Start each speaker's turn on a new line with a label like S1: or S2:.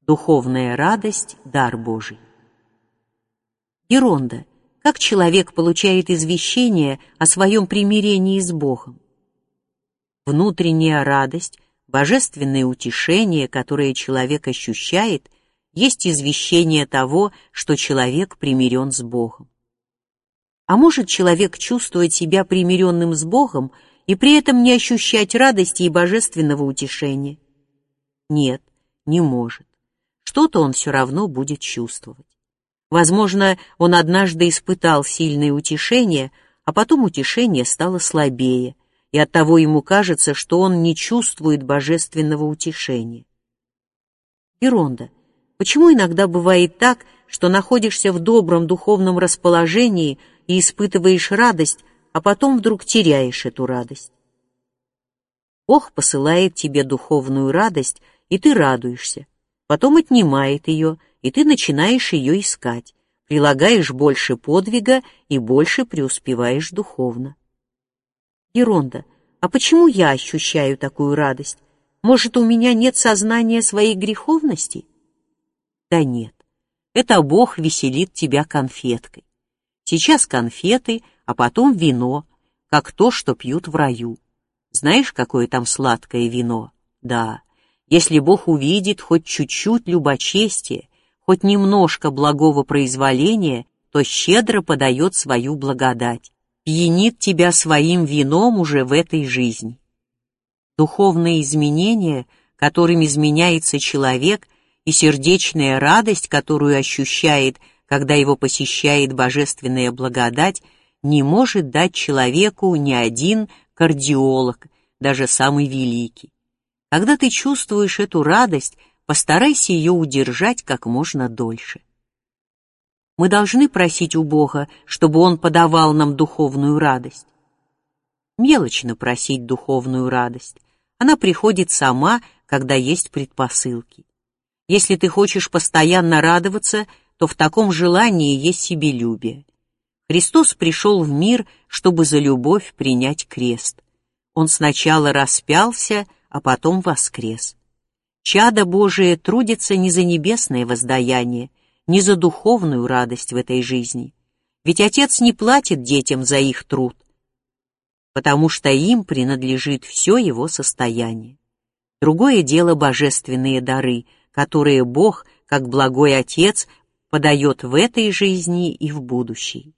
S1: Духовная радость – дар Божий. Еронда. Как человек получает извещение о своем примирении с Богом? Внутренняя радость, божественное утешение, которое человек ощущает, есть извещение того, что человек примирен с Богом. А может человек чувствовать себя примиренным с Богом и при этом не ощущать радости и божественного утешения? Нет, не может. Что-то он все равно будет чувствовать. Возможно, он однажды испытал сильное утешение, а потом утешение стало слабее, и оттого ему кажется, что он не чувствует божественного утешения. Еронда. Почему иногда бывает так, что находишься в добром духовном расположении и испытываешь радость, а потом вдруг теряешь эту радость? Бог посылает тебе духовную радость, и ты радуешься. Потом отнимает ее, и ты начинаешь ее искать, прилагаешь больше подвига и больше преуспеваешь духовно. Еронда. А почему я ощущаю такую радость? Может, у меня нет сознания своей греховности? Да нет, это Бог веселит тебя конфеткой. Сейчас конфеты, а потом вино, как то, что пьют в раю. Знаешь, какое там сладкое вино? Да. Если Бог увидит хоть чуть-чуть любочестия, хоть немножко благого произволения, то щедро подает свою благодать, пьянит тебя своим вином уже в этой жизни. Духовные изменения, которым изменяется человек, и сердечная радость, которую ощущает, когда его посещает божественная благодать, не может дать человеку ни один кардиолог, даже самый великий. Когда ты чувствуешь эту радость, постарайся ее удержать как можно дольше. Мы должны просить у Бога, чтобы Он подавал нам духовную радость. Мелочно просить духовную радость. Она приходит сама, когда есть предпосылки. Если ты хочешь постоянно радоваться, то в таком желании есть себелюбие. Христос пришел в мир, чтобы за любовь принять крест. Он сначала распялся, а потом воскрес. Чадо Божие трудится не за небесное воздаяние, не за духовную радость в этой жизни. Ведь Отец не платит детям за их труд, потому что им принадлежит все его состояние. Другое дело божественные дары, которые Бог, как благой Отец, подает в этой жизни и в будущей.